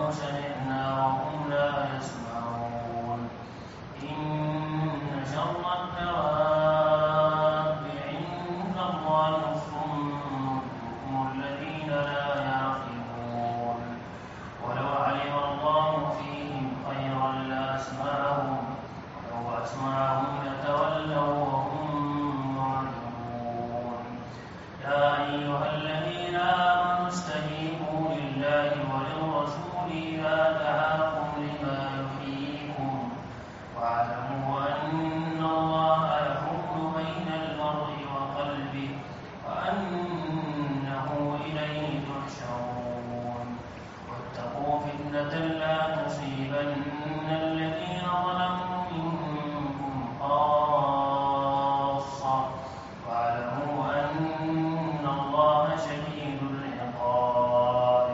ولو سمعنا وهم لا يسمعون إن شر الدواب عند الله الصم الذين لا يعقلون ولو علم الله فيهم خيرا لأسمعهم ولو أسمعهم لتولوا وهم معرضون يا أيها الذين آمنوا استجيبوا لله وللرسول إذا دعاكم لما يحييكم واعلموا أن الله يحول بين المرء وقلبه وأنه إليه تحشرون واتقوا فتنة لا تصيبن الذين ظلموا منكم خاصة واعلموا أن الله شديد العقاب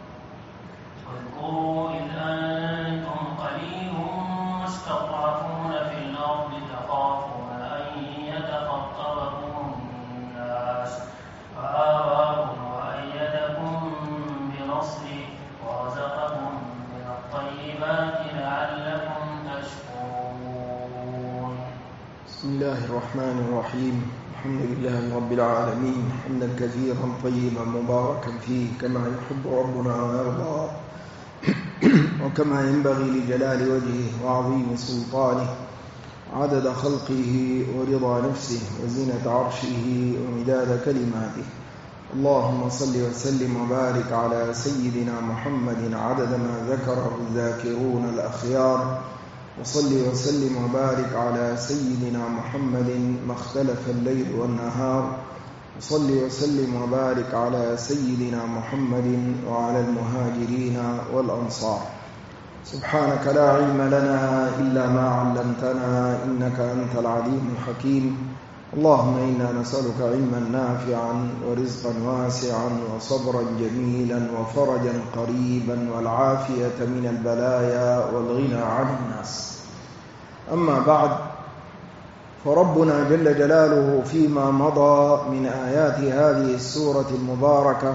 واذكروا إذ أنتم قليل مستضعفون في الأرض تخافون أن يتخطفكم الناس فآواكم وأيدكم بنصره ورزقكم من الطيبات لعلكم تشكرون. بسم الله الرحمن الرحيم. الحمد لله رب العالمين حمدا كثيرا طيبا مباركا فيه كما يحب ربنا ويرضى وكما ينبغي لجلال وجهه وعظيم سلطانه عدد خلقه ورضا نفسه وزنة عرشه ومداد كلماته. اللهم صل وسلم وبارك على سيدنا محمد عدد ما ذكره الذاكرون الأخيار وصل وسلم وبارك على سيدنا محمد ما اختلف الليل والنهار وصل وسلم وبارك على سيدنا محمد وعلى المهاجرين والأنصار. سبحانك لا علم لنا إلا ما علمتنا إنك أنت العليم الحكيم. اللهم إنا نسألك علما نافعا ورزقا واسعا وصبرا جميلا وفرجا قريبا والعافية من البلايا والغنى عن الناس. أما بعد، فربنا جل جلاله فيما مضى من آيات هذه السورة المباركة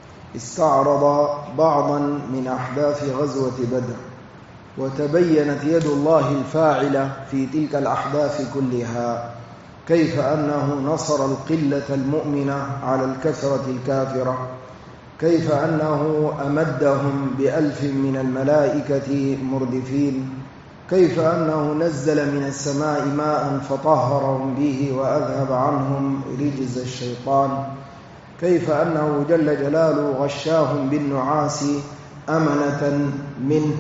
استعرض بعضا من أحداث غزوة بدر، وتبينت يد الله الفاعلة في تلك الأحداث كلها، كيف أنه نصر القلة المؤمنة على الكثرة الكافرة، كيف أنه أمدهم ب1000 من الملائكة مردفين، كيف أنه نزل من السماء ماء فطهرهم به وأذهب عنهم رجز الشيطان، كيف أنه جل جلاله غشاهم بالنعاس أمنة منه.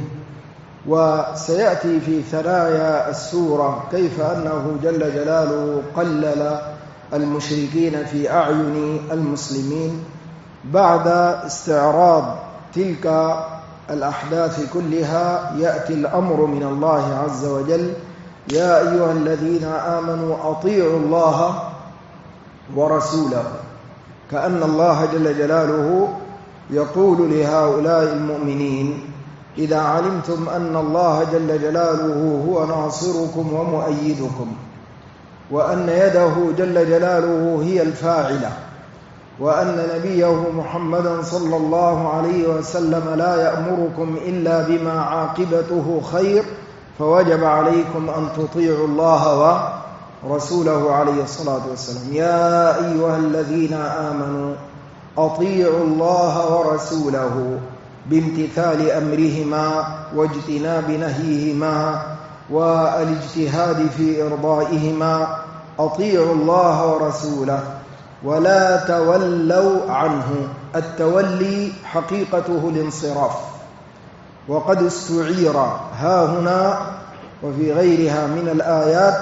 وسيأتي في ثنايا السورة كيف أنه جل جلاله قلل المشركين في أعين المسلمين. بعد استعراض تلك الأحداث كلها يأتي الأمر من الله عز وجل: يا أيها الذين آمنوا أطيعوا الله ورسوله، كأن الله جل جلاله يقول لهؤلاء المؤمنين: إذا علمتم أن الله جل جلاله هو ناصركم ومؤيدكم، وأن يده جل جلاله هي الفاعلة، وأن نبيه محمدا صلى الله عليه وسلم لا يأمركم إلا بما عاقبته خير، فوجب عليكم أن تطيعوا الله ورسوله عليه الصلاة والسلام. يا أيها الذين آمنوا أطيعوا الله ورسوله بامتثال أمرهما واجتناب نهيهما والاجتهاد في إرضائهما. أطيعوا الله ورسوله ولا تولوا عنه. التولي حقيقته الانصراف، وقد استعير ها هنا وفي غيرها من الآيات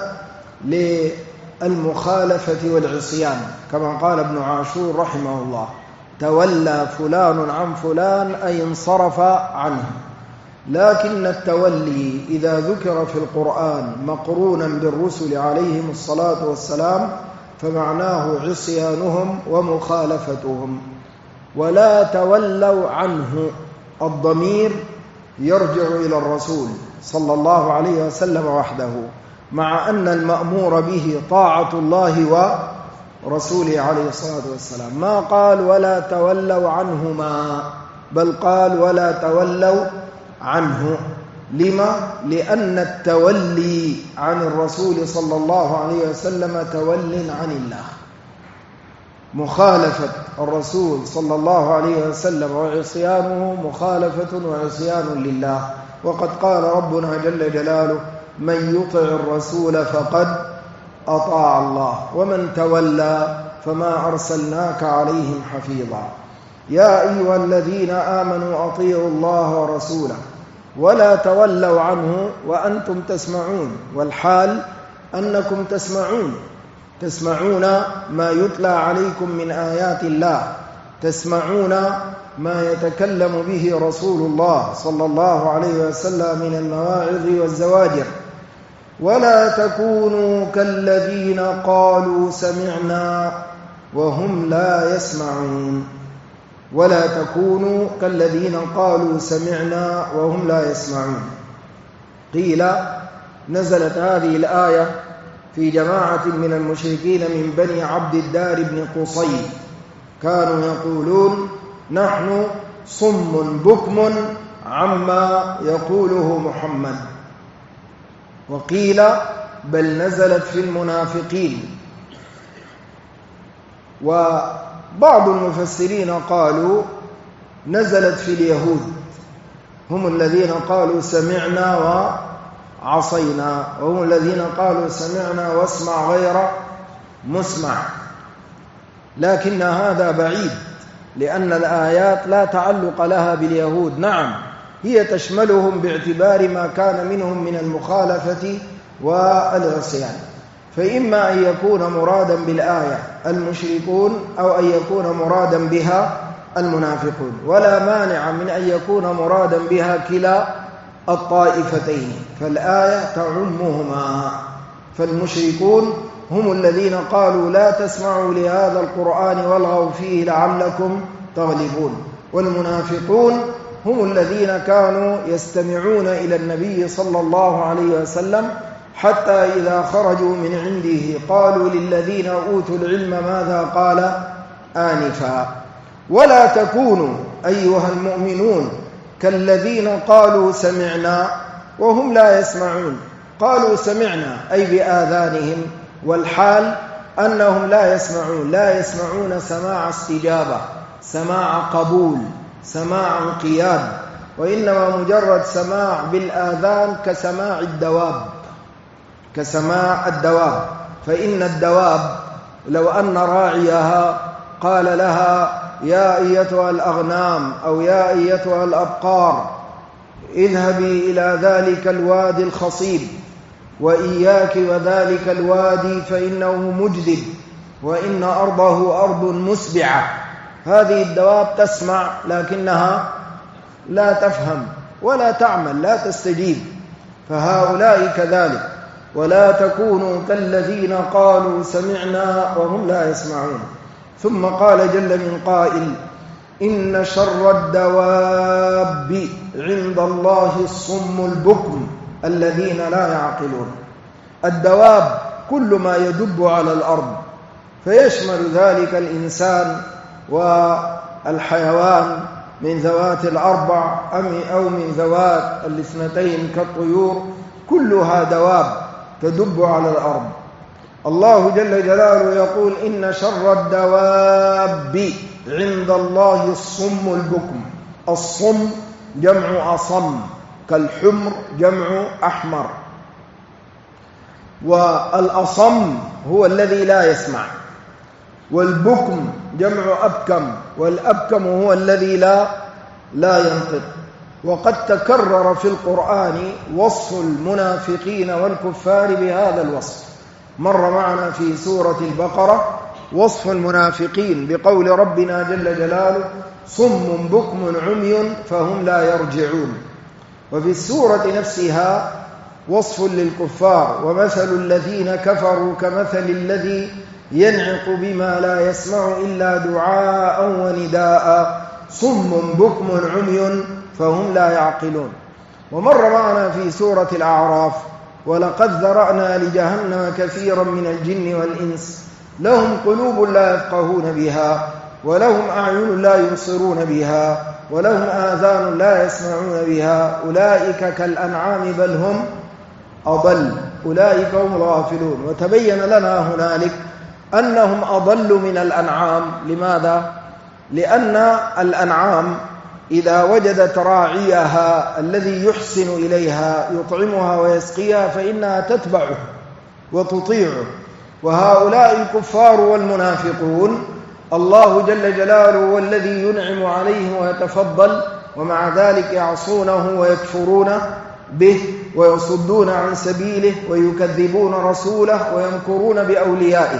للمخالفة والعصيان، كما قال ابن عاشور رحمه الله: تولى فلان عن فلان أي انصرف عنه. لكن التولي إذا ذكر في القرآن مقرونا بالرسل عليهم الصلاة والسلام فمعناه عصيانهم ومخالفتهم. ولا تولوا عنه، الضمير يرجع إلى الرسول صلى الله عليه وسلم وحده، مع أن المأمور به طاعة الله ورسوله عليه الصلاة والسلام. ما قال ولا تولوا عنهما، بل قال ولا تولوا عنه. لما؟ لأن التولي عن الرسول صلى الله عليه وسلم تول عن الله. مخالفة الرسول صلى الله عليه وسلم وعصيانه مخالفة وعصيان لله. وقد قال ربنا جل جلاله: من يطع الرسول فقد أطاع الله ومن تولى فما أرسلناك عليهم حفيظا. يا أيها الذين آمنوا أطيعوا الله ورسوله ولا تولوا عنه وأنتم تسمعون، والحال أنكم تسمعون ما يتلى عليكم من آيات الله، تسمعون ما يتكلم به رسول الله صلى الله عليه وسلم من المواعظ والزواجر. ولا تكونوا كالذين قالوا سمعنا وهم لا يسمعون. ولا تكونوا كالذين قالوا سمعنا وهم لا يسمعون. قيل نزلت هذه الآية في جماعة من المشركين من بني عبد الدار بن قصي، كانوا يقولون: نحن صم بكم عما يقوله محمد. وقيل بل نزلت في المنافقين. وبعض المفسرين قالوا نزلت في اليهود، هم الذين قالوا سمعنا وعصينا، وهم الذين قالوا سمعنا واسمع غير مسمع. لكن هذا بعيد، لأن الآيات لا تعلق لها باليهود. نعم، هي تشملهم باعتبار ما كان منهم من المخالفة والعصيان، فإما أن يكون مرادا بالآية المشركون أو أن يكون مرادا بها المنافقون، ولا مانع من أن يكون مرادا بها كلا الطائفتين، فالآية تعمهما. فالمشركون هم الذين قالوا لا تسمعوا لهذا القرآن والغوا فيه لعلكم تغلبون، والمنافقون هم الذين كانوا يستمعون إلى النبي صلى الله عليه وسلم حتى إذا خرجوا من عنده قالوا للذين أوتوا العلم ماذا قال آنفا. ولا تكونوا أيها المؤمنون كالذين قالوا سمعنا وهم لا يسمعون. قالوا سمعنا أي بآذانهم، والحال أنهم لا يسمعون سماع استجابة، سماع قبول، سماع انقياد، وإنما مجرد سماع بالآذان كسماع الدواب. فإن الدواب لو أن راعيها قال لها يا أيتها الأغنام أو يا أيتها الأبقار اذهبي إلى ذلك الوادي الخصيب وإياك وذلك الوادي فإنه مجدب وإن أرضه أرض مسبعة، هذه الدواب تسمع لكنها لا تفهم ولا تعمل، لا تستجيب. فهؤلاء كذلك. ولا تكونوا كالذين قالوا سمعنا وهم لا يسمعون. ثم قال جل من قائل: إن شر الدواب عند الله الصم البكم الذين لا يعقلون. الدواب كل ما يدب على الأرض، فيشمل ذلك الإنسان والحيوان من ذوات الأربع أو من ذوات الاثنتين كالطيور، كلها دواب تدب على الأرض. الله جل جلاله يقول: إن شر الدواب عند الله الصم البكم. الصم جمع أصم، كالحمر جمع أحمر. والأصم هو الذي لا يسمع، والبكم جمع أبكم، والأبكم هو الذي لا ينطق. وقد تكرر في القرآن وصف المنافقين والكفار بهذا الوصف. مر معنا في سورة البقرة وصف المنافقين بقول ربنا جل جلاله: صم بكم عمي فهم لا يرجعون. وفي السورة نفسها وصف للكفار: ومثل الذين كفروا كمثل الذي ينعق بما لا يسمع إلا دعاء ونداء صم بكم عمي فهم لا يعقلون. ومر معنا في سورة الأعراف: ولقد ذرأنا لجهنم كثيرا من الجن والإنس لهم قلوب لا يفقهون بها ولهم أعين لا يبصرون بها ولهم آذان لا يسمعون بها أولئك كالأنعام بل هم أضل أولئك هم الغافلون. وتبين لنا هنالك أنهم أضل من الأنعام. لماذا؟ لأن الأنعام إذا وجدت راعيها الذي يحسن إليها يطعمها ويسقيها فإنها تتبعه وتطيعه. وهؤلاء الكفار والمنافقون الله جل جلاله هو الذي ينعم عليهم ويتفضل، ومع ذلك يعصونه ويكفرون به ويصدون عن سبيله ويكذبون رسوله ويمكرون بأوليائه.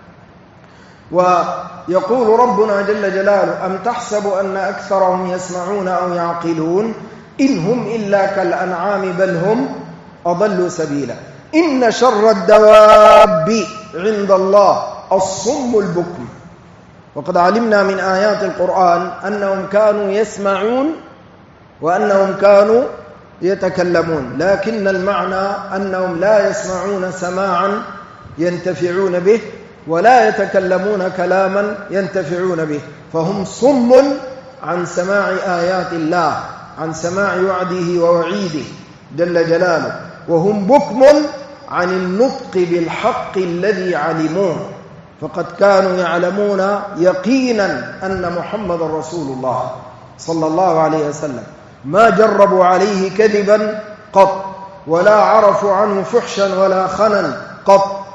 ويقول ربنا جل جلاله: أم تحسب أن أكثرهم يسمعون أو يعقلون إن هم إلا كالأنعام بل هم أضل سبيلا. إن شر الدواب عند الله الصم البكم. وقد علمنا من آيات القرآن أنهم كانوا يسمعون وأنهم كانوا يتكلمون، لكن المعنى أنهم لا يسمعون سماعا ينتفعون به ولا يتكلمون كلاما ينتفعون به، فهم صم عن سماع آيات الله، عن سماع وعده ووعيده جل جلاله، وهم بكم عن النطق بالحق الذي علموه، فقد كانوا يعلمون يقينا أن محمد رسول الله صلى الله عليه وسلم، ما جربوا عليه كذبا قط، ولا عرفوا عنه فحشا ولا خنا قط.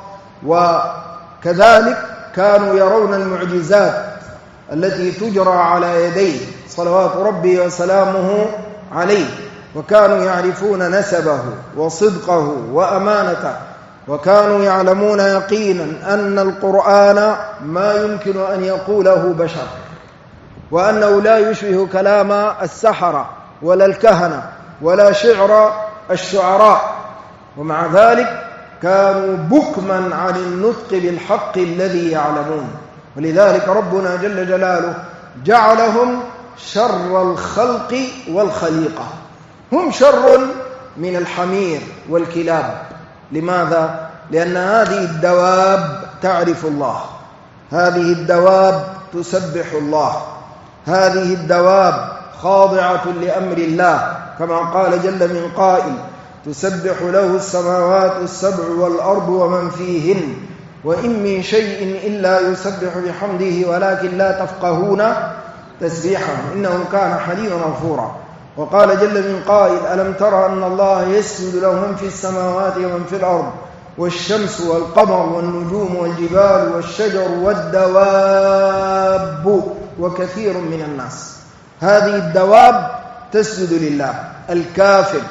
وكذلك كانوا يرون المعجزات التي تجرى على يديه صلوات ربي وسلامه عليه، وكانوا يعرفون نسبه وصدقه وأمانته، وكانوا يعلمون يقينا أن القرآن ما يمكن أن يقوله بشر، وأنه لا يشبه كلام السحرة ولا الكهنة ولا شعر الشعراء، ومع ذلك كانوا بكما عن النطق بالحق الذي يعلمون. ولذلك ربنا جل جلاله جعلهم شر الخلق والخليقة، هم شر من الحمير والكلاب. لماذا؟ لأن هذه الدواب تعرف الله، هذه الدواب تسبح الله، هذه الدواب خاضعة لأمر الله، كما قال جل من قائل: تسبح له السماوات السبع والأرض ومن فيهن وإن من شيء إلا يسبح بحمده ولكن لا تفقهون تسبيحه إنه كان حليما غفورا. وقال جل من قائل: ألم تر أن الله يسجد له من في السماوات ومن في الأرض والشمس والقمر والنجوم والجبال والشجر والدواب وكثير من الناس. هذه الدواب تسجد لله، الكافر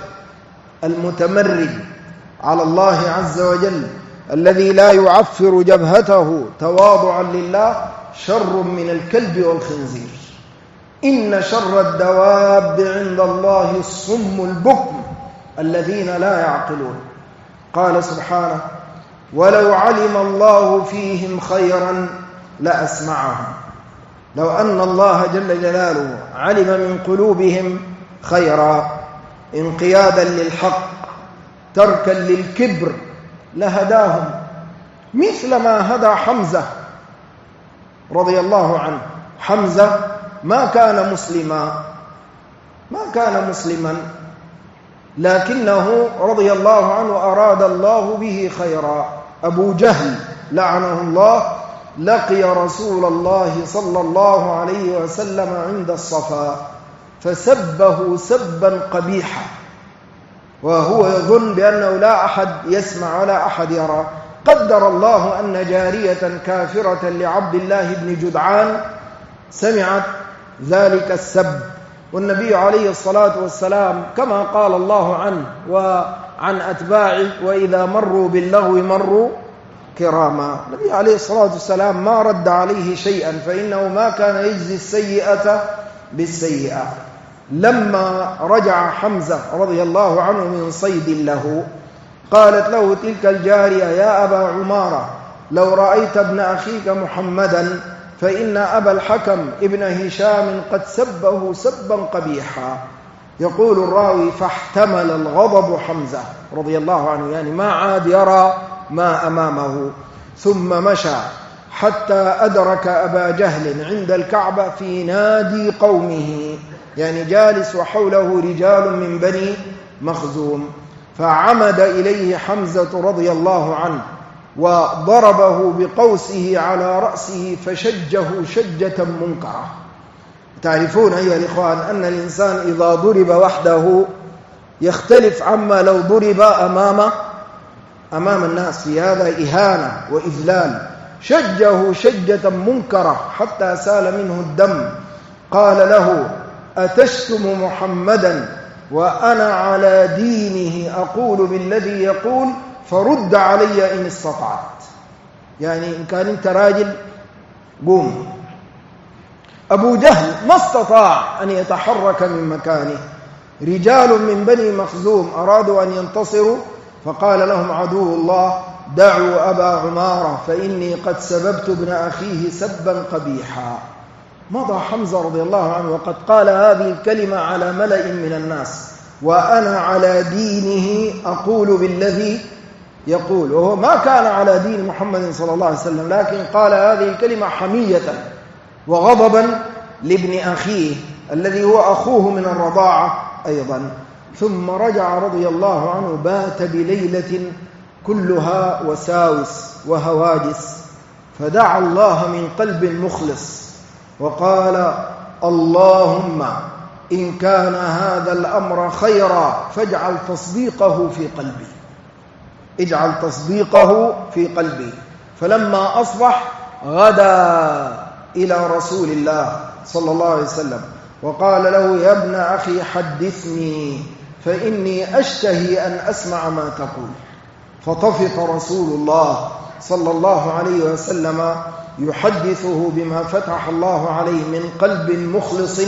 المتمرد على الله عز وجل الذي لا يعفر جبهته تواضعا لله شر من الكلب والخنزير. إن شر الدواب عند الله الصم البكم الذين لا يعقلون. قال سبحانه: ولو علم الله فيهم خيرا لأسمعهم. لو أن الله جل جلاله علم من قلوبهم خيرا، انقيادا للحق، تركا للكبر، لهداهم، مثل ما هدى حمزة رضي الله عنه. حمزة ما كان مسلما، لكنه رضي الله عنه أراد الله به خيرا. أبو جهل لعنه الله لقي رسول الله صلى الله عليه وسلم عند الصفا فسبه سبا قبيحا، وهو يظن بأنه لا أحد يسمع ولا أحد يرى. قدر الله أن جارية كافرة لعبد الله بن جدعان سمعت ذلك السب، والنبي عليه الصلاة والسلام كما قال الله عنه وعن أتباعه: وإذا مروا باللغو مروا كراما. النبي عليه الصلاة والسلام ما رد عليه شيئا، فإنه ما كان يجزي السيئة بالسيئة. لما رجع حمزة رضي الله عنه من صيد له، قالت له تلك الجارية: يا أبا عمارة، لو رأيت ابن أخيك محمدا فإن أبا الحكم ابن هشام قد سبه سبا قبيحا. يقول الراوي: فاحتمل الغضب حمزة رضي الله عنه، يعني ما عاد يرى ما أمامه، ثم مشى حتى أدرك أبا جهل عند الكعبة في نادي قومه، يعني جالس وحوله رجال من بني مخزوم. فعمد إليه حمزة رضي الله عنه وضربه بقوسه على رأسه فشجه شجة منكرة. تعرفون أيها الإخوان أن الإنسان إذا ضرب وحده يختلف عما لو ضرب أمام الناس، في هذا إهانة وإذلال. شجه شجة منكرة حتى سال منه الدم. قال له: أتشتم محمدا وأنا على دينه أقول بالذي يقول فرد علي إن استطعت. يعني إن كان أنت راجل قوم. أبو جهل ما استطاع أن يتحرك من مكانه. رجال من بني مخزوم أرادوا أن ينتصروا فقال لهم عدو الله: دعوا أبا عمارة فإني قد سببت ابن أخيه سبا قبيحا. مضى حمزة رضي الله عنه وقد قال هذه الكلمة على ملأ من الناس: وأنا على دينه أقول بالذي يقول. وهو ما كان على دين محمد صلى الله عليه وسلم، لكن قال هذه الكلمة حمية وغضبا لابن أخيه الذي هو أخوه من الرضاعة أيضا. ثم رجع رضي الله عنه، بات بليلة كلها وساوس وهواجس، فدعا الله من قلب مخلص وقال: اللهم إن كان هذا الأمر خيرا فاجعل تصديقه في قلبي، اجعل تصديقه في قلبي. فلما أصبح غدا إلى رسول الله صلى الله عليه وسلم وقال له: يا ابن أخي حدثني فإني أشتهي أن أسمع ما تقول. فطفق رسول الله صلى الله عليه وسلم يحدثه بما فتح الله عليه من قلب مخلص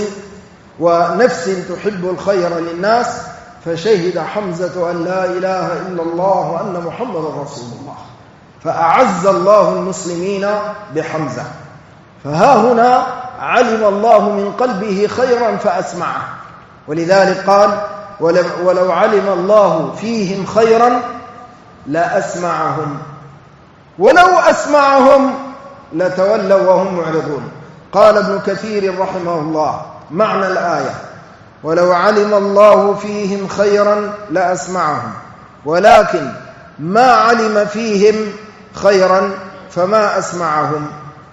ونفس تحب الخير للناس. فشهد حمزة أن لا إله إلا الله وأن محمد رسول الله، فأعز الله المسلمين بحمزة. فها هنا علم الله من قلبه خيرا فأسمعه، ولذلك قال: ولو علم الله فيهم خيرا لأسمعهم، ولو أسمعهم لتولوا وهم معرضون. قال ابن كثير رحمه الله معنى الآية: ولو علم الله فيهم خيرا لأسمعهم، ولكن ما علم فيهم خيرا فما أسمعهم،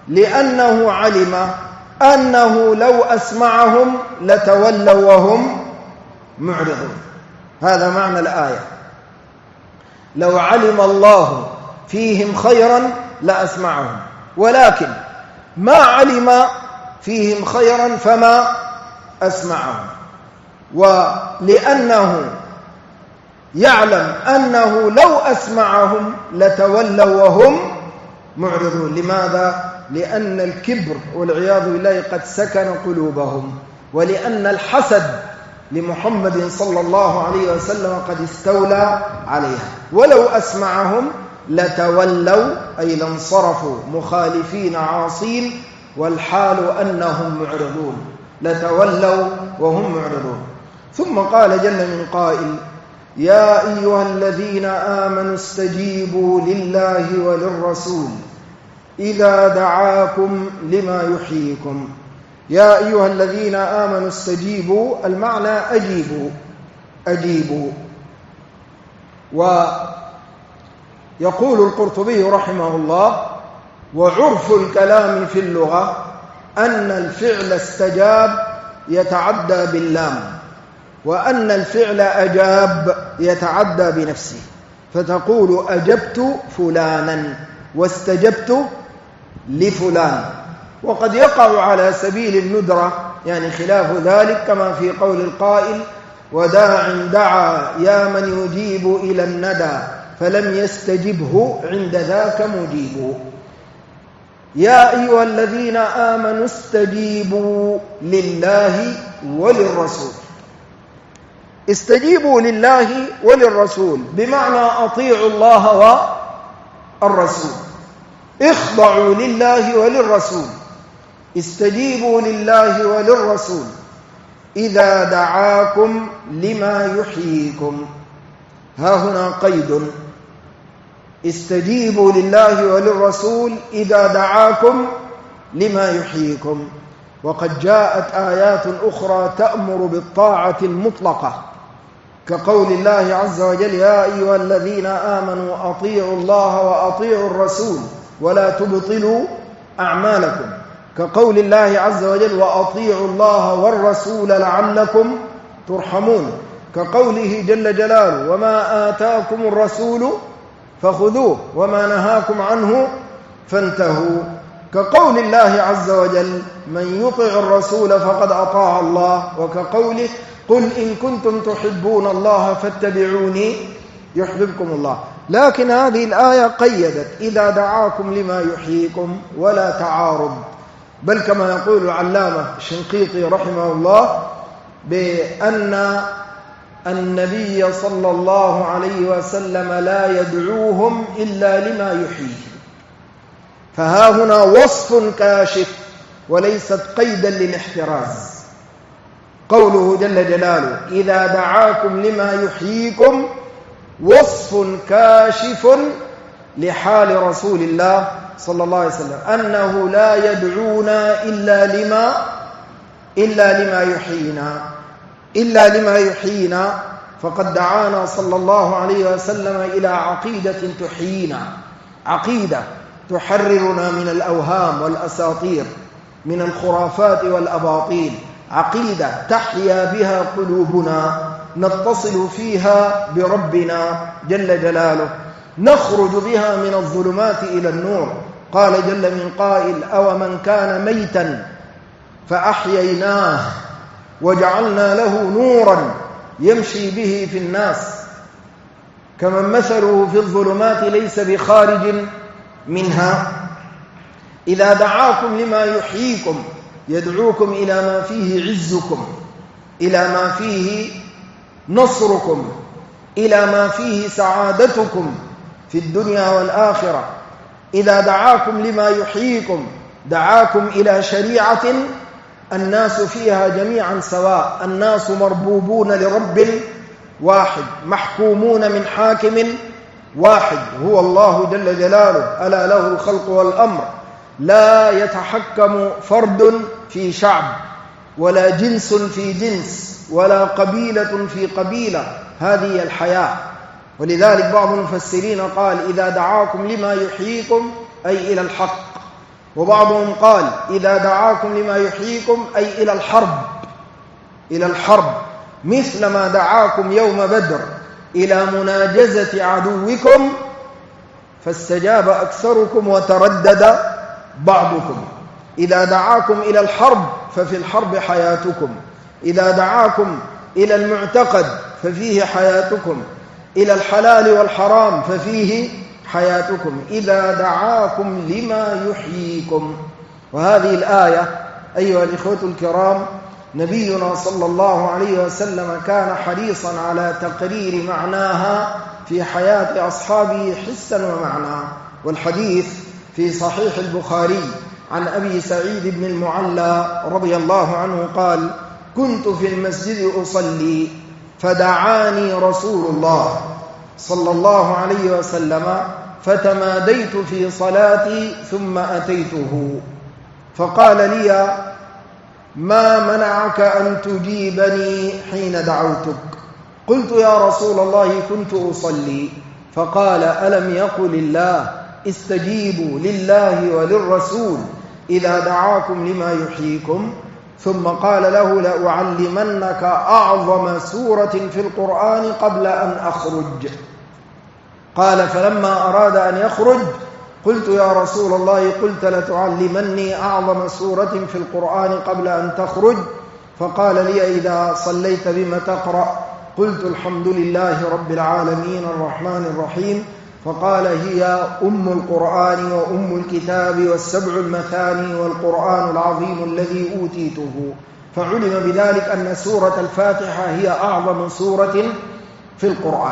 لأنه علم أنه لو أسمعهم لتولوا وهم معرضون. هذا معنى الآية: لو علم الله فيهم خيرا لأسمعهم، ولكن ما علم فيهم خيرا فما أسمعهم. ولأنه يعلم أنه لو أسمعهم لتولوا وهم معرضون. لماذا؟ لأن الكبر والعياذ بالله قد سكن قلوبهم، ولأن الحسد لمحمد صلى الله عليه وسلم قد استولى عليها. ولو أسمعهم لتولوا أي لانصرفوا مخالفين عاصين، والحال أنهم معرضون، لتولوا وهم معرضون. ثم قال جل من قائل: يا أيها الذين آمنوا استجيبوا لله وللرسول إذا دعاكم لما يحييكم. يا أيها الذين آمنوا استجيبوا، المعنى أجيبوا، أجيبوا. ويقول القرطبي رحمه الله: وعرف الكلام في اللغة أن الفعل استجاب يتعدى باللام، وأن الفعل أجاب يتعدى بنفسه، فتقول أجبت فلانا واستجبت لفلان. وقد يقع على سبيل الندرة، يعني خلاف ذلك، كما في قول القائل: وداع دعا يا من يجيب إلى الندى فلم يستجبه عند ذاك مجيب. يا أيها الذين آمنوا استجيبوا لله وللرسول. استجيبوا لله وللرسول بمعنى أطيعوا الله والرسول، اخضعوا لله وللرسول. استجيبوا لله وللرسول إذا دعاكم لما يحييكم. ها هنا قيد: استجيبوا لله وللرسول إذا دعاكم لما يحييكم. وقد جاءت آيات أخرى تأمر بالطاعة المطلقة، كقول الله عز وجل: يا أيها الذين آمنوا أطيعوا الله وأطيعوا الرسول ولا تبطلوا أعمالكم، كقول الله عز وجل: وأطيعوا الله والرسول لعلكم ترحمون، كقوله جل جلاله: وما آتاكم الرسول فخذوه وما نهاكم عنه فانتهوا، كقول الله عز وجل: من يطع الرسول فقد أطاع الله، وكقوله: قل إن كنتم تحبون الله فاتبعوني يحببكم الله. لكن هذه الآية قيدت: إذا دعاكم لما يحييكم، ولا تعارض، بل كما يقول العلامة الشنقيطي رحمه الله بأن النبي صلى الله عليه وسلم لا يدعوهم إلا لما يحييهم، فها هنا وصف كاشف وليست قيدا للاحتراز. قوله جل جلاله: إذا دعاكم لما يحييكم، وصف كاشف لحال رسول الله صلى الله عليه وسلم، أنه لا يدعونا إلا لما يحيينا، فقد دعانا صلى الله عليه وسلم إلى عقيدة تحيينا، عقيدة تحررنا من الأوهام والأساطير، من الخرافات والأباطيل، عقيدة تحيا بها قلوبنا، نتصل فيها بربنا جل جلاله، نخرج بها من الظلمات إلى النور. قال جل من قائل: أو من كان ميتا فأحييناه وجعلنا له نورا يمشي به في الناس كمن مثله في الظلمات ليس بخارج منها. إذا دعاكم لما يحييكم، يدعوكم إلى ما فيه عزكم، إلى ما فيه نصركم، إلى ما فيه سعادتكم في الدنيا والآخرة. إذا دعاكم لما يحييكم، دعاكم إلى شريعة الناس فيها جميعا سواء، الناس مربوبون لرب واحد، محكومون من حاكم واحد هو الله جل جلاله، ألا له الخلق والأمر، لا يتحكم فرد في شعب، ولا جنس في جنس، ولا قبيلة في قبيلة، هذه الحياة. ولذلك بعض المفسرين قال: إذا دعاكم لما يحييكم أي إلى الحق، وبعضهم قال: إذا دعاكم لما يحييكم أي إلى الحرب، إلى الحرب، مثل ما دعاكم يوم بدر إلى مناجزة عدوكم فاستجاب أكثركم وتردد بعضكم. إذا دعاكم إلى الحرب ففي الحرب حياتكم، إذا دعاكم إلى المعتقد ففيه حياتكم، إلى الحلال والحرام ففيه حياتكم، إذا دعاكم لما يحييكم. وهذه الآية أيها الإخوة الكرام، نبينا صلى الله عليه وسلم كان حريصا على تقرير معناها في حياة أصحابه حسا ومعنى. والحديث في صحيح البخاري عن أبي سعيد بن المعلى رضي الله عنه قال: كنت في المسجد أصلي فدعاني رسول الله صلى الله عليه وسلم فتماديت في صلاتي ثم أتيته فقال لي: ما منعك أن تجيبني حين دعوتك؟ قلت: يا رسول الله كنت أصلي. فقال: ألم يقل الله استجيبوا لله وللرسول إذا دعاكم لما يحييكم؟ ثم قال له: لأعلمنك أعظم سورة في القرآن قبل أن أخرج. قال: فلما أراد أن يخرج قلت: يا رسول الله قلت لتعلمني أعظم سورة في القرآن قبل أن تخرج. فقال لي: إذا صليت بما تقرأ؟ قلت: الحمد لله رب العالمين الرحمن الرحيم. فقال: هي أم القرآن وأم الكتاب والسبع المثاني والقرآن العظيم الذي أوتيته. فعلم بذلك أن سورة الفاتحة هي أعظم سورة في القرآن.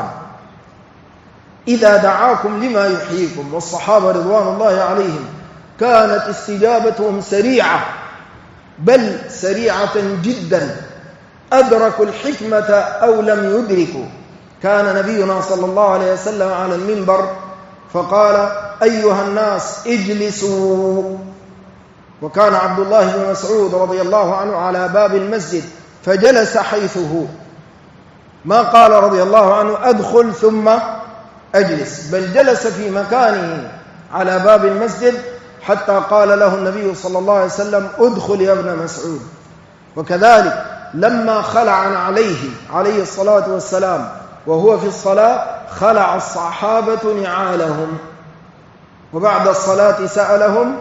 إذا دعاكم لما يحييكم. والصحابة رضوان الله عليهم كانت استجابتهم سريعة، بل سريعة جدا، أدركوا الحكمة أو لم يدركوا. كان نبينا صلى الله عليه وسلم على المنبر فقال: أيها الناس اجلسوا وكان عبد الله بن مسعود رضي الله عنه على باب المسجد فجلس حيث هو، ما قال رضي الله عنه أدخل ثم أجلس، بل جلس في مكانه على باب المسجد حتى قال له النبي صلى الله عليه وسلم ادخل يا ابن مسعود. وكذلك لما خلع عليه الصلاة والسلام وهو في الصلاة خلع الصحابة نعالهم، وبعد الصلاة سألهم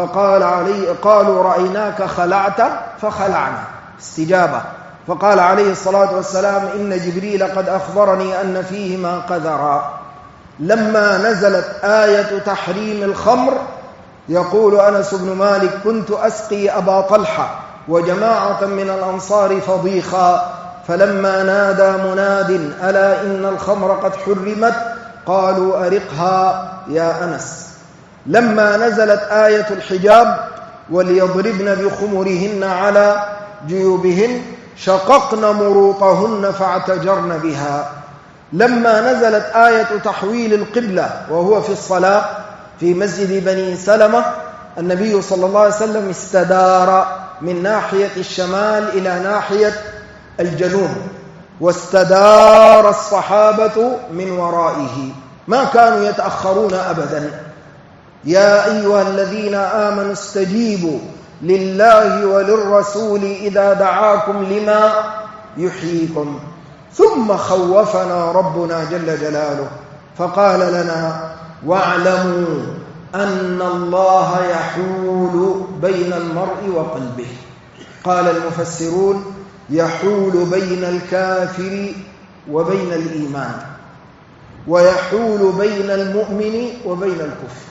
قالوا رأيناك خلعت فخلعنا، استجابة. فقال عليه الصلاة والسلام إن جبريل قد أخبرني أن فيهما قذرا. لما نزلت آية تحريم الخمر يقول أنس بن مالك كنت أسقي أبا طلحة وجماعة من الأنصار فضيخا، فلما نادى مناد ألا إن الخمر قد حرمت قالوا أرقها يا أنس. لما نزلت آية الحجاب وليضربن بخمرهن على جيوبهن شققن مروطهن فاعتجرن بها. لما نزلت آية تحويل القبلة وهو في الصلاة في مسجد بني سلمة النبي صلى الله عليه وسلم استدار من ناحية الشمال إلى ناحية الجنوب، واستدار الصحابة من ورائه، ما كانوا يتأخرون أبدا. يا أيها الذين آمنوا استجيبوا لله وللرسول إذا دعاكم لما يحييكم. ثم خوفنا ربنا جل جلاله فقال لنا واعلموا أن الله يحول بين المرء وقلبه. قال المفسرون يحول بين الكافر وبين الإيمان، ويحول بين المؤمن وبين الكفر.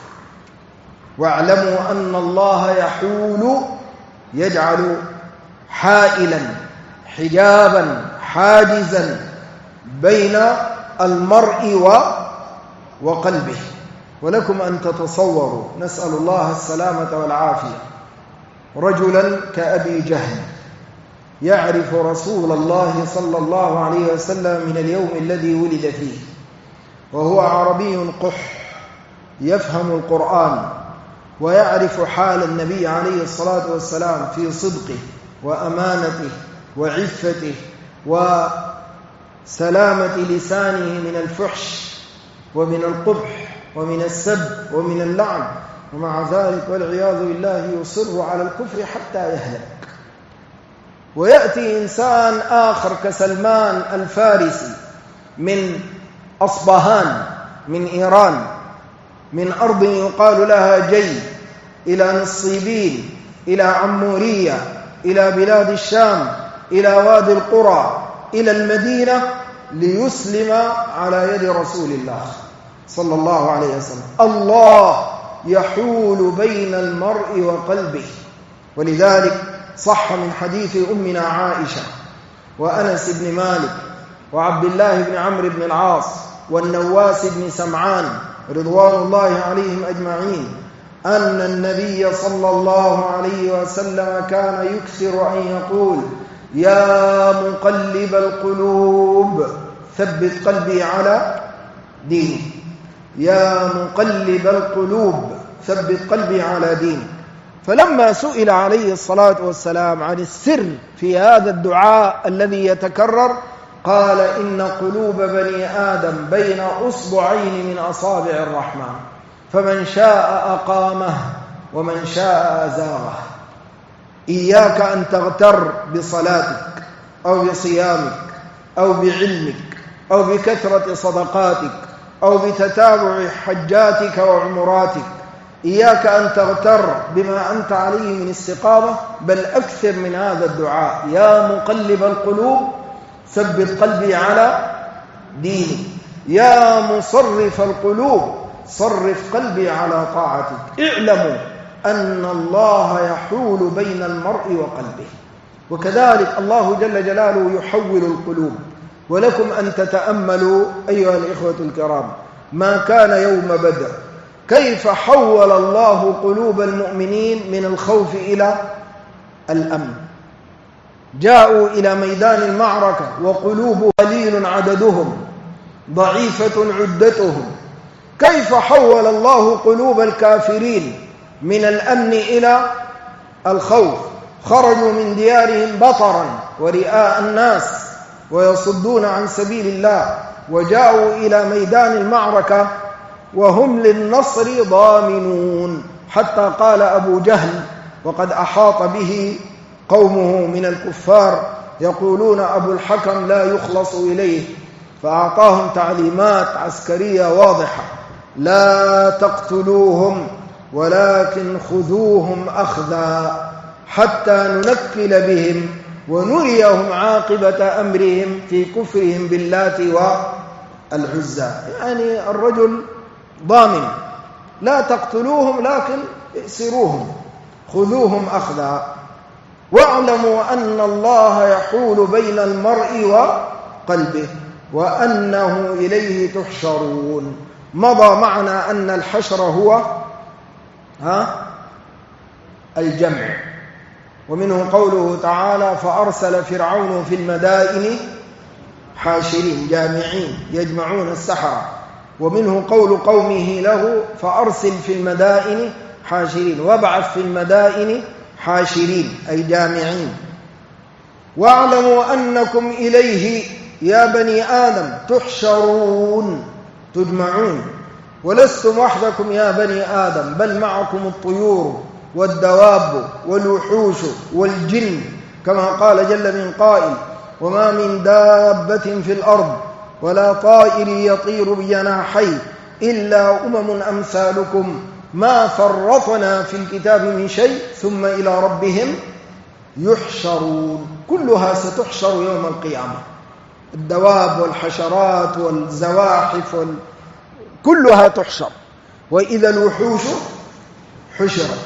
واعلموا أن الله يحول، يجعل حائلا حجابا حاجزا بين المرء وقلبه. ولكم أن تتصوروا، نسأل الله السلامة والعافية، رجلا كأبي جهل يعرف رسول الله صلى الله عليه وسلم من اليوم الذي ولد فيه، وهو عربي قح يفهم القرآن ويعرف حال النبي عليه الصلاة والسلام في صدقه وأمانته وعفته وسلامة لسانه من الفحش ومن القبح ومن السب ومن اللعن، ومع ذلك والعياذ بالله يصر على الكفر حتى يهلك. ويأتي إنسان آخر كسلمان الفارسي من أصبهان من إيران، من أرض يقال لها جي، إلى نصيبين، إلى عمورية، إلى بلاد الشام، إلى وادي القرى، إلى المدينة، ليسلم على يد رسول الله صلى الله عليه وسلم. الله يحول بين المرء وقلبه. ولذلك صح من حديث أمنا عائشة وأنس بن مالك وعبد الله بن عمرو بن العاص والنواس بن سمعان رضوان الله عليهم أجمعين أن النبي صلى الله عليه وسلم كان يكثر أن يقول يا مقلب القلوب ثبت قلبي على دينك، يا مقلب القلوب ثبت قلبي على دينك. فلما سئل عليه الصلاة والسلام عن السر في هذا الدعاء الذي يتكرر قال إن قلوب بني آدم بين أصبعين من أصابع الرحمن، فمن شاء أقامه ومن شاء أزاغه. إياك أن تغتر بصلاتك أو بصيامك أو بعلمك أو بكثرة صدقاتك أو بتتابع حجاتك وعمراتك. إياك أن تغتر بما أنت عليه من استقامة، بل أكثر من هذا الدعاء يا مقلب القلوب ثبت قلبي على دينك، يا مصرف القلوب صرف قلبي على طاعتك. اعلموا أن الله يحول بين المرء وقلبه. وكذلك الله جل جلاله يحول القلوب. ولكم أن تتأملوا أيها الإخوة الكرام ما كان يوم بدر، كيف حول الله قلوب المؤمنين من الخوف إلى الأمن. جاءوا إلى ميدان المعركة وقلوب قليل عددهم ضعيفة عدتهم، كيف حول الله قلوب الكافرين من الأمن إلى الخوف خرجوا من ديارهم بطرا ورئاء الناس ويصدون عن سبيل الله وجاءوا إلى ميدان المعركة وهم للنصر ضامنون، حتى قال أبو جهل وقد أحاط به قومه من الكفار يقولون أبو الحكم لا يخلص إليه، فأعطاهم تعليمات عسكرية واضحة: لا تقتلوهم ولكن خذوهم أخذا حتى ننكل بهم ونريهم عاقبة أمرهم في كفرهم باللات والعزى. يعني الرجل ضامن: لا تقتلوهم لكن ائسروهم، خذوهم أخذا، واعلموا أن الله يحول بين المرء وقلبه وأنه إليه تحشرون. مضى معنا أن الحشر هو الجمع، ومنه قوله تعالى: فأرسل فرعون في المدائن حاشرين، جامعين يجمعون السحرة. ومنه قول قومه له: فأرسل في المدائن حاشرين، وابعث في المدائن حاشرين أي جامعين. واعلموا أنكم إليه يا بني آدم تحشرون، تجمعون، ولستم وحدكم يا بني آدم، بل معكم الطيور والدواب والوحوش والجن، كما قال جل من قائل: وما من دابة في الأرض ولا طائر يطير بجناحيه إلا أمثالكم ما فرطنا في الكتاب من شيء ثم إلى ربهم يحشرون. كلها ستحشر يوم القيامة، الدواب والحشرات والزواحف كلها تحشر. وإذا الوحوش حشرت.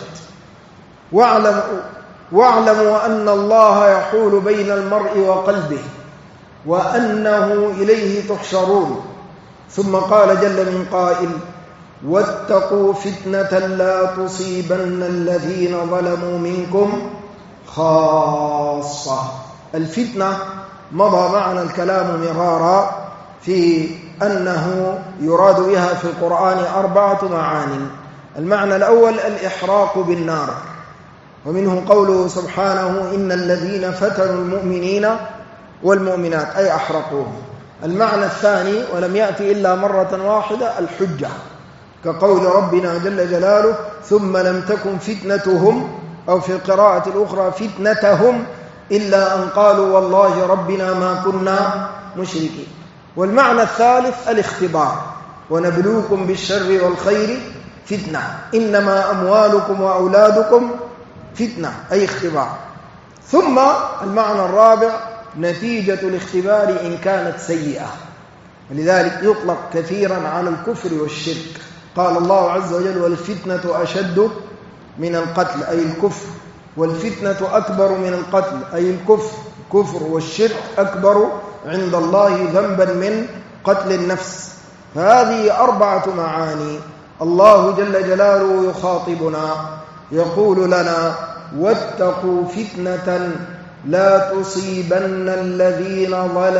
واعلموا أن الله يحول بين المرء وقلبه وأنه إليه تحشرون. ثم قال جل من قائل: واتقوا فتنة لا تصيبن الذين ظلموا منكم خاصة. الفتنة مضى معنا الكلام مرارا في أنه يراد بها في القرآن 4 معاني. المعنى الأول الإحراق بالنار، ومنه قوله سبحانه: إن الذين فتنوا المؤمنين والمؤمنات أي أحرقوهم. المعنى الثاني ولم يأتي إلا مرة واحدة الحجة، كقول ربنا جل جلاله: ثم لم تكن فتنتهم، أو في القراءة الأخرى فتنتهم، إلا أن قالوا والله ربنا ما كنا مشركين. والمعنى الثالث الاختبار: ونبلوكم بالشر والخير فتنة، إنما أموالكم وأولادكم فتنة أي اختبار. ثم المعنى الرابع نتيجة الاختبار إن كانت سيئة، ولذلك يطلق كثيرا على الكفر والشرك. قال الله عز وجل: والفتنة أشد من القتل أي الكفر، والفتنة أكبر من القتل أي الكفر، والشرك أكبر عند الله ذنبا من قتل النفس. فهذه 4 معاني. الله جل جلاله يخاطبنا يقول لنا: واتقوا فتنة لا تصيبن الذين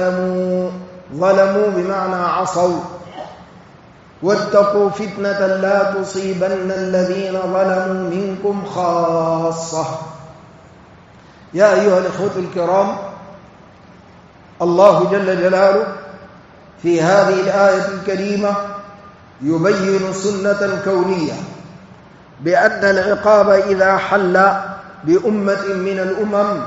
ظلموا بمعنى عصوا. واتقوا فتنة لا تصيبن الذين ظلموا منكم خاصة. يا أيها الإخوة الكرام، الله جل جلاله في هذه الآية الكريمة يبين سنة كونية بأن العقاب إذا حل بأمة من الأمم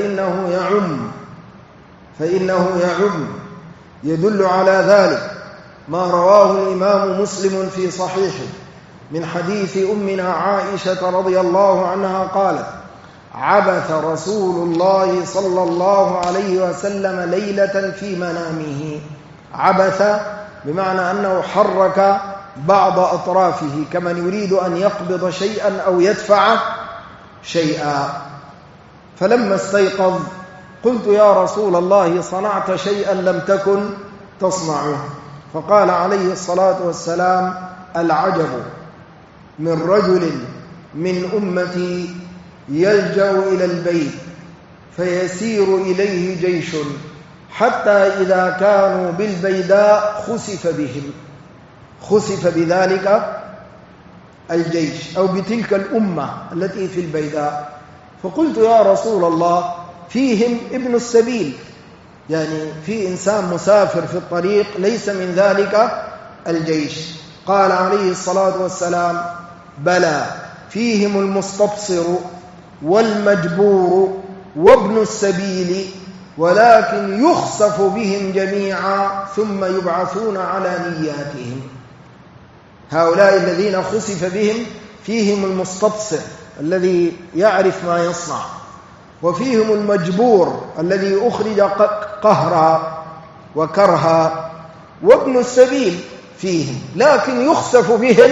فإنه يعم. يدل على ذلك ما رواه الإمام مسلم في صحيحه من حديث أمنا عائشة رضي الله عنها قالت: عبث رسول الله صلى الله عليه وسلم ليلة في منامه. عبث بمعنى أنه حرك بعض أطرافه كمن يريد أن يقبض شيئا أو يدفع شيئا. فلما استيقظ قلت: يا رسول الله، صنعت شيئا لم تكن تصنعه. فقال عليه الصلاة والسلام: العجب من رجل من أمتي يلجأ إلى البيت فيسير إليه جيش حتى إذا كانوا بالبيداء خسف بذلك الجيش أو بتلك الأمة التي في البيداء، فقلت يا رسول الله فيهم ابن السبيل، يعني في إنسان مسافر في الطريق ليس من ذلك الجيش. قال عليه الصلاة والسلام بلى، فيهم المستبصر والمجبور وابن السبيل، ولكن يخسف بهم جميعا ثم يبعثون على نياتهم. هؤلاء الذين خسف بهم فيهم المستبصر الذي يعرف ما يصنع، وفيهم المجبور الذي أخرج قهرا وكرها، وابن السبيل فيهم، لكن يخسف بهم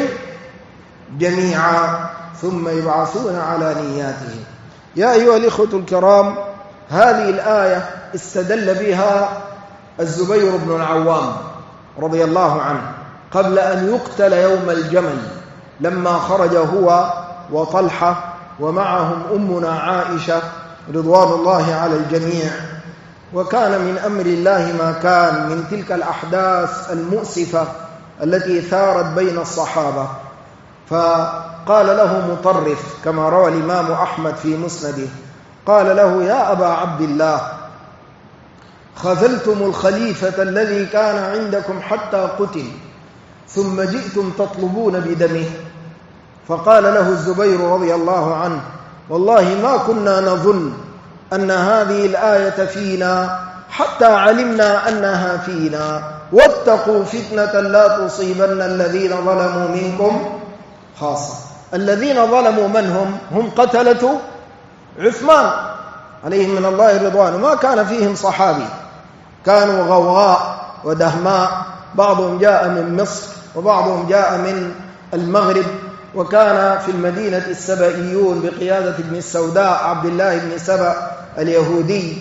جميعا ثم يبعثون على نياتهم. يا أيها الإخوة الكرام، هذه الآية استدل بها الزبير بن العوام رضي الله عنه قبل أن يقتل يوم الجمل، لما خرج هو وطلحة ومعهم أمنا عائشة رضوان الله على الجميع. وكان من أمر الله ما كان من تلك الأحداث المؤسفة التي ثارت بين الصحابة. فقال له مطرف كما روى الإمام أحمد في مسنده، قال له يا أبا عبد الله، خذلتم الخليفة الذي كان عندكم حتى قتل، ثم جئتم تطلبون بدمه. فقال له الزبير رضي الله عنه والله ما كنا نظن أن هذه الآية فينا حتى علمنا أنها فينا، واتقوا فتنة لا تصيبن الذين ظلموا منكم خاصة. الذين ظلموا من هم قتلة عثمان عليهم من الله الرضوان، ما كان فيهم صحابي، كانوا غوغاء ودهماء، بعضهم جاء من مصر وبعضهم جاء من المغرب، وكان في المدينة السبئيون بقيادة ابن السوداء عبد الله بن سبأ اليهودي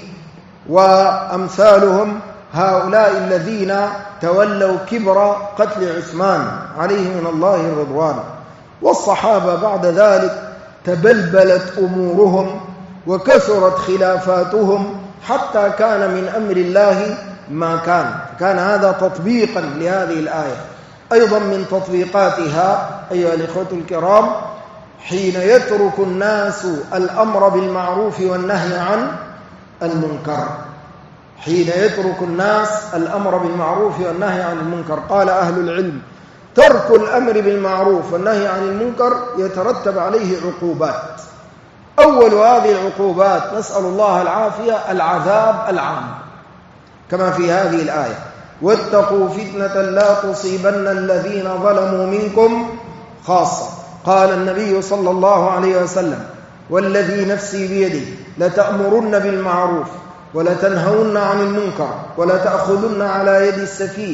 وأمثالهم، هؤلاء الذين تولوا كبر قتل عثمان عليه من الله الرضوان. والصحابة بعد ذلك تبلبلت أمورهم وكثرت خلافاتهم حتى كان من أمر الله ما كان هذا تطبيقا لهذه الآية. أيضا من تطبيقاتها أيها الإخوة الكرام، حين يترك الناس الأمر بالمعروف والنهي عن المنكر، حين يترك الناس الأمر بالمعروف والنهي عن المنكر، قال أهل العلم ترك الأمر بالمعروف والنهي عن المنكر يترتب عليه عقوبات. أول هذه العقوبات نسأل الله العافية العذاب العام كما في هذه الآية، واتقوا فتنة لا تصيبن الذين ظلموا منكم خاصة. قال النبي صلى الله عليه وسلم والذي نفسي بيده لتأمرن بالمعروف ولتنهون عن المنكر ولتأخذن على يد السفيه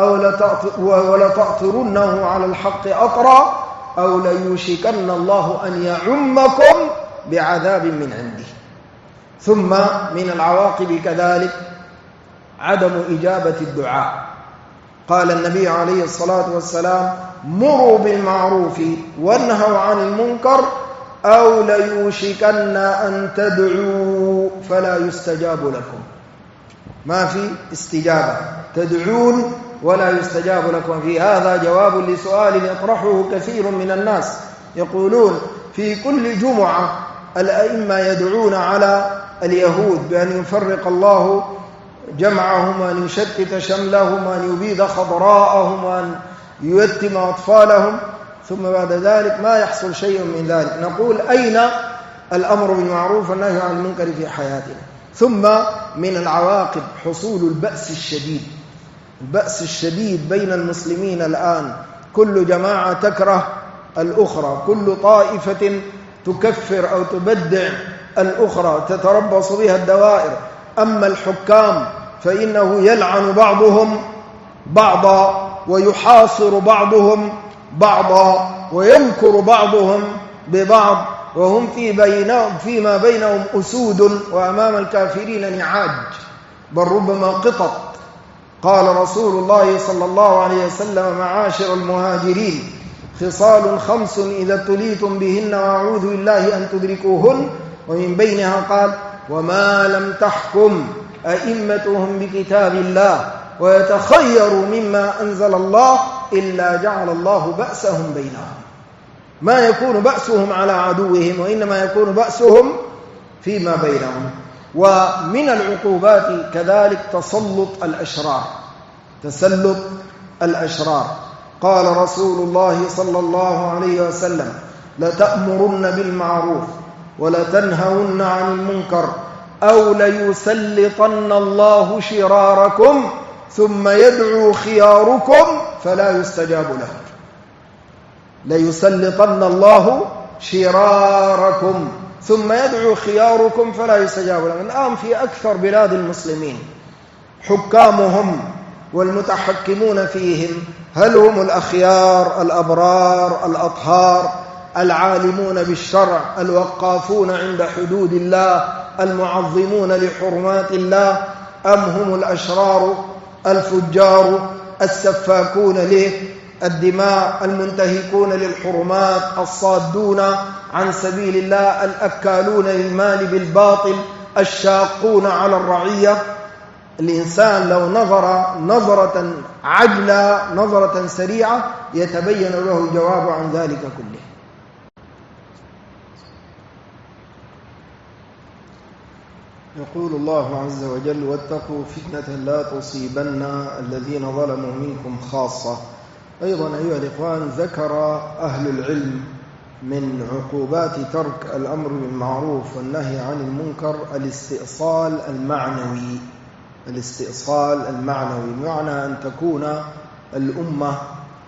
ولتأطرنه على الحق أطرا أو ليوشكن الله أن يعمكم بعذاب من عنده. ثم من العواقب كذلك عدم إجابة الدعاء. قال النبي عليه الصلاة والسلام مروا بالمعروف وانهوا عن المنكر أو ليوشكن أن تدعوا فلا يستجاب لكم. ما في استجابة، تدعون ولا يستجاب لكم. في هذا جواب لسؤال يطرحه كثير من الناس، يقولون في كل جمعة الأئمة يدعون على اليهود بأن يفرق الله جمعهم وأن يشتت شملهم وأن يبيد خضراءهم وأن ييتم أطفالهم، ثم بعد ذلك ما يحصل شيء من ذلك. نقول أين الأمر بالمعروف والنهي عن المنكر في حياتنا؟ ثم من العواقب حصول البأس الشديد، البأس الشديد بين المسلمين الآن، كل جماعة تكره الأخرى، كل طائفة تكفر أو تبدع الأخرى، تتربص بها الدوائر. أما الحكام فإنه يلعن بعضهم بعضا ويحاصر بعضهم بعضا ويمكر بعضهم ببعض، وهم فيما بينهم أسود وأمام الكافرين نعاج، بل ربما قطط. قال رسول الله صلى الله عليه وسلم معاشر المهاجرين خصال 5 إذا ابتليتم بهن وأعوذ بالله أن تدركوهن، ومن بينها قال وما لم تحكم أئمتهم بكتاب الله ويتخيروا مما أنزل الله إلا جعل الله بأسهم بينهم. ما يكون بأسهم على عدوهم، وإنما يكون بأسهم فيما بينهم. ومن العقوبات كذلك تسلط الأشرار. قال رسول الله صلى الله عليه وسلم: لتأمرن بالمعروف ولتنهون عن المنكر أو ليسلطن الله شراركم ثم يدعو خياركم فلا يستجاب له. ليسلطن الله شراركم ثم يدعو خياركم فلا يستجاب له. الآن في أكثر بلاد المسلمين حكامهم والمتحكمون فيهم هل هم الأخيار الأبرار الأطهار العالمون بالشرع الوقافون عند حدود الله المعظمون لحرمات الله، أم هم الأشرار الفجار السفاكون للدماء المنتهكون للحرمات الصادون عن سبيل الله الأكالون للمال بالباطل الشاقون على الرعية؟ الإنسان لو نظر نظرة عجلة نظرة سريعة يتبين له الجواب عن ذلك كله. يقول الله عز وجل: واتقوا فتنة لا تصيبن الذين ظلموا منكم خاصة. أيضا أيها الإخوان، ذكر أهل العلم من عقوبات ترك الأمر بالمعروف والنهي عن المنكر الاستئصال المعنوي. بمعنى أن تكون الأمة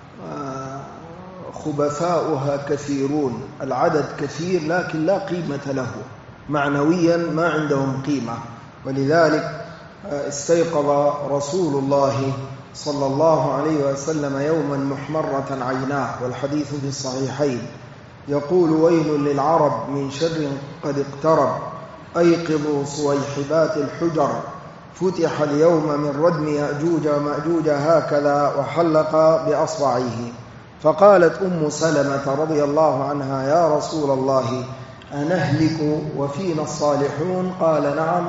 خبثاؤها كثيرون، العدد كثير لكن لا قيمة له، معنويا ما عندهم قيمة. ولذلك استيقظ رسول الله صلى الله عليه وسلم يوما محمرة عيناه، والحديث في الصحيحين، يقول: ويل للعرب من شر قد اقترب، أيقظوا صويحبات الحجر، فتح اليوم من ردم يأجوج ومأجوج هكذا، وحلق بأصبعه. فقالت أم سلمة رضي الله عنها: يا رسول الله أنهلك وفينا الصالحون؟ قال: نعم،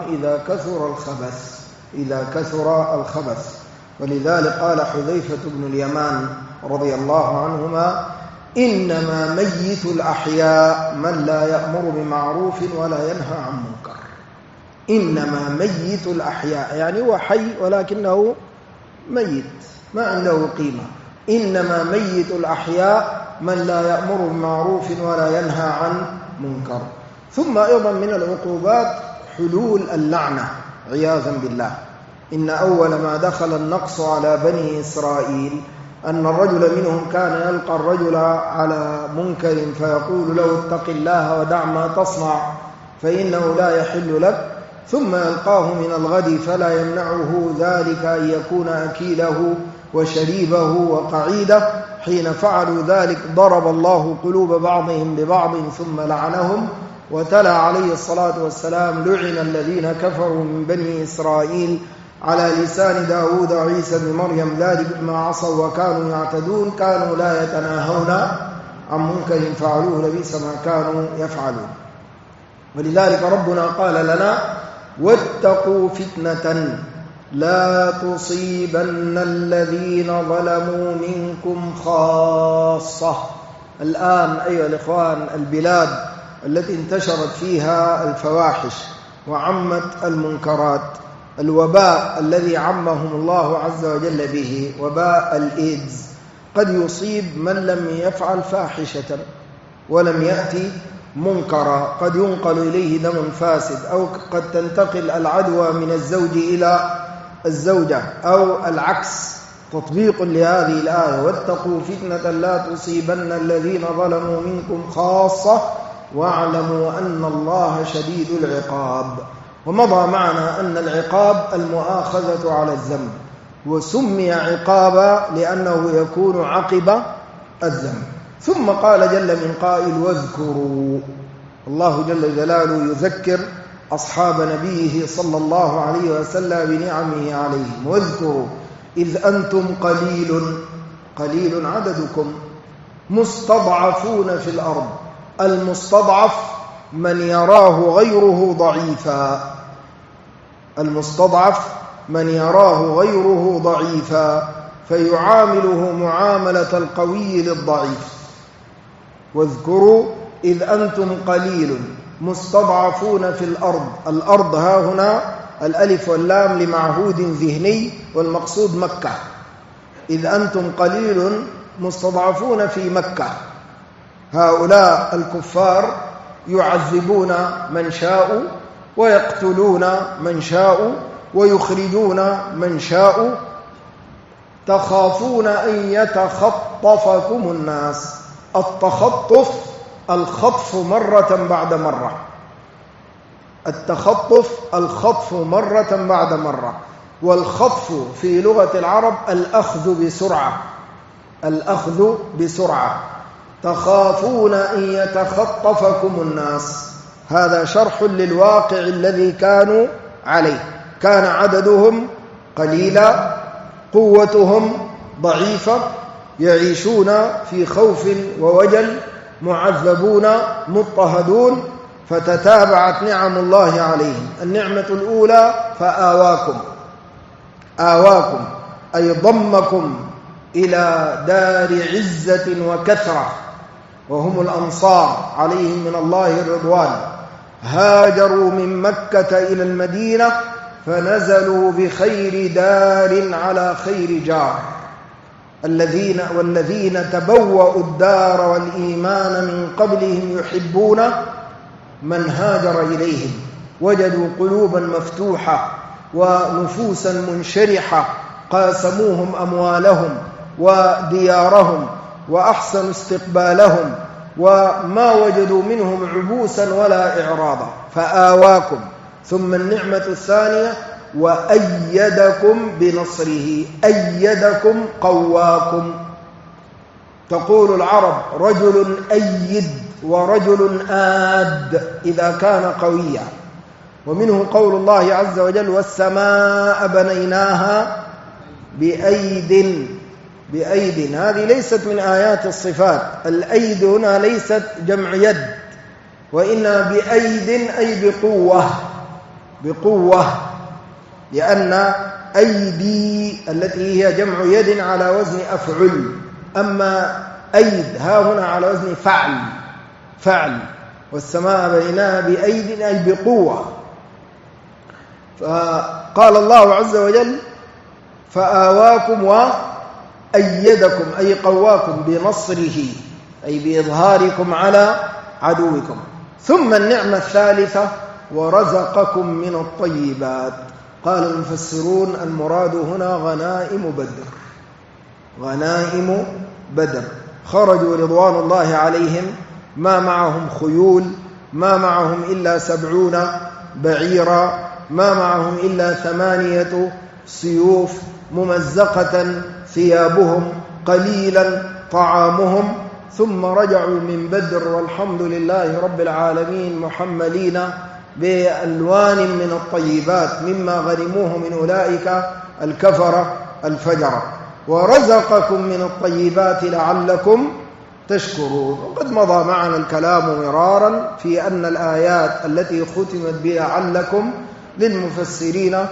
إذا كثر الخبث. ولذلك قال حذيفة بن اليمان رضي الله عنهما: إنما ميت الأحياء من لا يأمر بمعروف ولا ينهى عن منكر. إنما ميت الأحياء يعني هو حي ولكنه ميت ما عنده قيمة. إنما ميت الأحياء من لا يأمر بمعروف ولا ينهى عن منكر. ثم أيضا من العقوبات حلول اللعنة عياذا بالله. إن أول ما دخل النقص على بني إسرائيل أن الرجل منهم كان يلقى الرجل على منكر فيقول له: اتق الله ودع ما تصنع فإنه لا يحل لك، ثم يلقاه من الغد فلا يمنعه ذلك أن يكون أكيله وشريبه وقعيده. حين فعلوا ذلك ضرب الله قلوب بعضهم ببعض ثم لعنهم، وتلا عليه الصلاة والسلام: لعن الذين كفروا من بني إسرائيل على لسان داود وعيسى بن مريم، ذلك ما عصوا وكانوا يعتدون، كانوا لا يتناهون عن منكر فعلوه، لبئس ما كانوا يفعلون. ولذلك ربنا قال لنا: واتقوا فتنة لا تصيبن الذين ظلموا منكم خاصة. الآن أيها الإخوان، البلاد التي انتشرت فيها الفواحش وعمت المنكرات، الوباء الذي عمهم الله عز وجل به، وباء الإيدز، قد يصيب من لم يفعل فاحشة ولم يأتي منكرا، قد ينقل إليه دم فاسد، أو قد تنتقل العدوى من الزوج إلى الزوجة، أو العكس، تطبيق لهذه الآية: واتقوا فتنة لا تصيبن الذين ظلموا منكم خاصة واعلموا أن الله شديد العقاب. ومضى معنا أن العقاب المؤاخذة على الذنب، وسمي عقابا لأنه يكون عقب الذنب. ثم قال جل من قائل: واذكروا. الله جل جلاله يذكر أصحاب نبيه صلى الله عليه وسلم بنعمه عليهم: واذكروا إذ أنتم قليل عددكم مستضعفون في الأرض. المستضعف من يراه غيره ضعيفا، فيعامله معاملة القوي للضعيف. واذكروا إذ أنتم قليل مستضعفون في الأرض. الأرض ها هنا الألف واللام لمعهود ذهني، والمقصود مكة. إذ أنتم قليل مستضعفون في مكة. هؤلاء الكفار يعذبون من شاء ويقتلون من شاء ويخرجون من شاء. تخافون أن يتخطفكم الناس. التخطف الخطف مرة بعد مرة. التخطف الخطف مرة بعد مرة. والخطف في لغة العرب الأخذ بسرعة. الأخذ بسرعة. تخافون أن يتخطفكم الناس. هذا شرح للواقع الذي كانوا عليه. كان عددهم قليلا، قوتهم ضعيفة، يعيشون في خوف ووجل، معذبون مضطهدون، فتتابعت نعم الله عليهم. النعمة الأولى فآواكم. آواكم أي ضمكم إلى دار عزة وكثرة، وهم الأنصار عليهم من الله الرضوان. هاجروا من مكة إلى المدينة فنزلوا بخير دار على خير جار. والذين تبوأوا الدار والإيمان من قبلهم يحبون من هاجر إليهم، وجدوا قلوبا مفتوحة ونفوسا منشرحة، قاسموهم أموالهم وديارهم وأحسنوا استقبالهم، وما وجدوا منهم عبوسا ولا إعراضا. فآواكم. ثم النعمة الثانية وأيدكم بنصره. أيدكم قواكم. تقول العرب رجل أيد ورجل آد إذا كان قويا. ومنه قول الله عز وجل والسماء بنيناها بأيد. بأيد هذه ليست من آيات الصفات. الأيد هنا ليست جمع يد، وإنما بأيد أي بقوة. بقوة، لأن أيدي التي هي جمع يد على وزن أفعل، أما أيد ها هنا على وزن فعل. فعل. والسماء بنيناها بأيد أي بقوة. فقال الله عز وجل فآواكم وأيدكم أي قواكم بنصره، أي بإظهاركم على عدوكم. ثم النعمة الثالثة ورزقكم من الطيبات. قال المفسرون المراد هنا غنائم بدر. غنائم بدر. خرجوا رضوان الله عليهم ما معهم خيول، ما معهم إلا 70 بعيرا، ما معهم إلا 8 سيوف، ممزقة ثيابهم، قليلا طعامهم. ثم رجعوا من بدر والحمد لله رب العالمين محملين بألوان من الطيبات مما غنموه من أولئك الكفرة الفجرة. ورزقكم من الطيبات لعلكم تشكرون. وقد مضى معنا الكلام مرارا في أن الآيات التي ختمت بلعلكم للمفسرين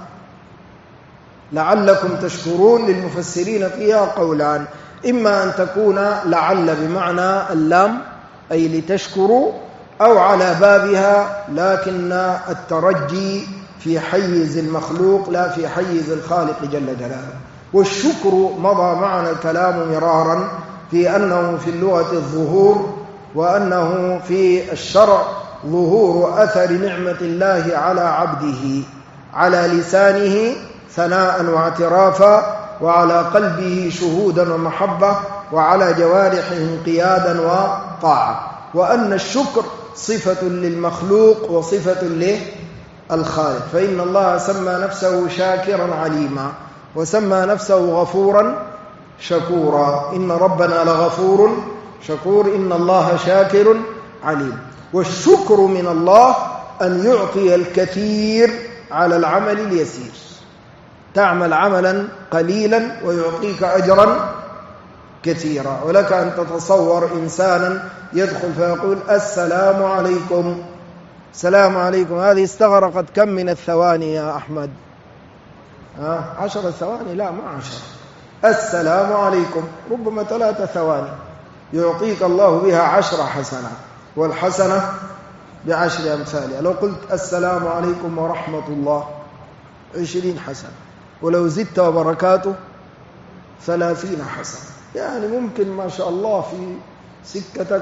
لعلكم تشكرون للمفسرين فيها قولان: إما أن تكون لعل بمعنى اللام أي لتشكروا، أو على بابها لكن الترجي في حيز المخلوق لا في حيز الخالق جل جلاله. والشكر مضى معنا الكلام مرارا في أنه في اللغة الظهور، وأنه في الشرع ظهور أثر نعمة الله على عبده، على لسانه ثناء واعترافا، وعلى قلبه شهودا ومحبة، وعلى جوارحه انقيادا وطاعة. وأن الشكر صفة للمخلوق وصفة للخالق. فإن الله سمى نفسه شاكرا عليما، وسمى نفسه غفورا شكورا. إن ربنا لغفور شكور، إن الله شاكر عليم. والشكر من الله أن يعطي الكثير على العمل اليسير. تعمل عملا قليلا ويعطيك أجرا كثيرا. ولك أن تتصور إنسانا يدخل فيقول السلام عليكم. السلام عليكم هذه استغرقت كم من الثواني يا أحمد؟ 10 ثواني؟ لا، ما 10. السلام عليكم ربما 3 ثواني يعطيك الله بها 10 حسنات، والحسنة ب10 أمثالها. لو قلت السلام عليكم ورحمة الله 20 حسنة، ولو زدت وبركاته 30 حسنة. يعني ممكن ما شاء الله في سكتك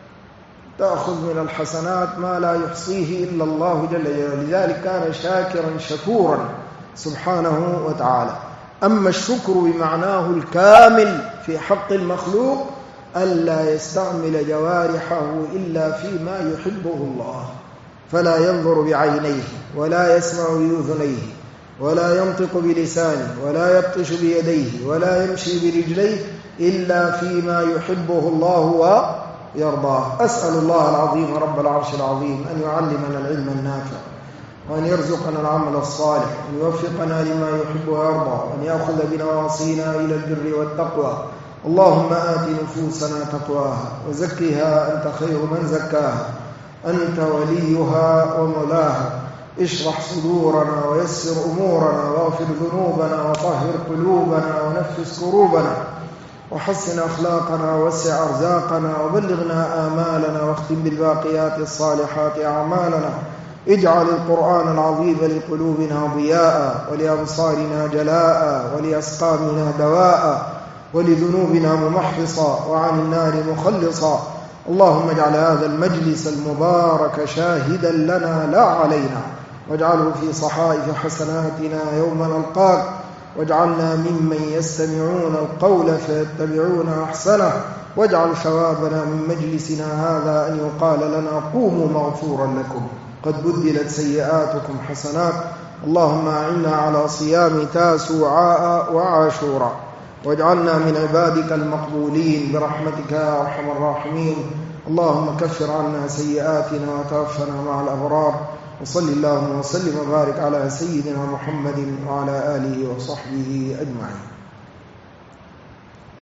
تأخذ من الحسنات ما لا يحصيه إلا الله جل جلاله. لذلك كان شاكرا شكورا سبحانه وتعالى. أما الشكر بمعناه الكامل في حق المخلوق ألا يستعمل جوارحه إلا فيما يحبه الله، فلا ينظر بعينيه ولا يسمع بأذنيه ولا ينطق بلسانه ولا يبطش بيديه ولا يمشي برجليه إلا فيما يحبه الله ويرضاه. أسأل الله العظيم رب العرش العظيم أن يعلمنا العلم النافع، وأن يرزقنا العمل الصالح، وأن يوفقنا لما يحب ويرضى، وأن يأخذ بنواصينا إلى البر والتقوى. اللهم آت نفوسنا تقواها وزكها أنت خير من زكاها، أنت وليها ومولاها. اشرح صدورنا ويسر أمورنا واغفر ذنوبنا وطهر قلوبنا ونفس كروبنا وحسن أخلاقنا ووسع أرزاقنا وبلغنا آمالنا واختم بالباقيات الصالحات أعمالنا. اجعل القرآن العظيم لقلوبنا ضياء ولأبصارنا جلاء ولأسقامنا دواء ولذنوبنا ممحصا وعن النار مخلصا. اللهم اجعل هذا المجلس المبارك شاهدا لنا لا علينا، واجعله في صحائف حسناتنا يوم نلقاك، واجعلنا ممن يستمعون القول فيتبعون أحسنه، واجعل ثوابنا من مجلسنا هذا أن يقال لنا قوموا مغفورا لكم قد بدلت سيئاتكم حسنات. اللهم أعنا على صيام تاسوعاء وعاشوراء، واجعلنا من عبادك المقبولين برحمتك يا أرحم الراحمين. اللهم كفر عنا سيئاتنا وتوفنا مع الأبرار. وصل اللهم وسلم وبارك على سيدنا محمد وعلى آله وصحبه أجمعين.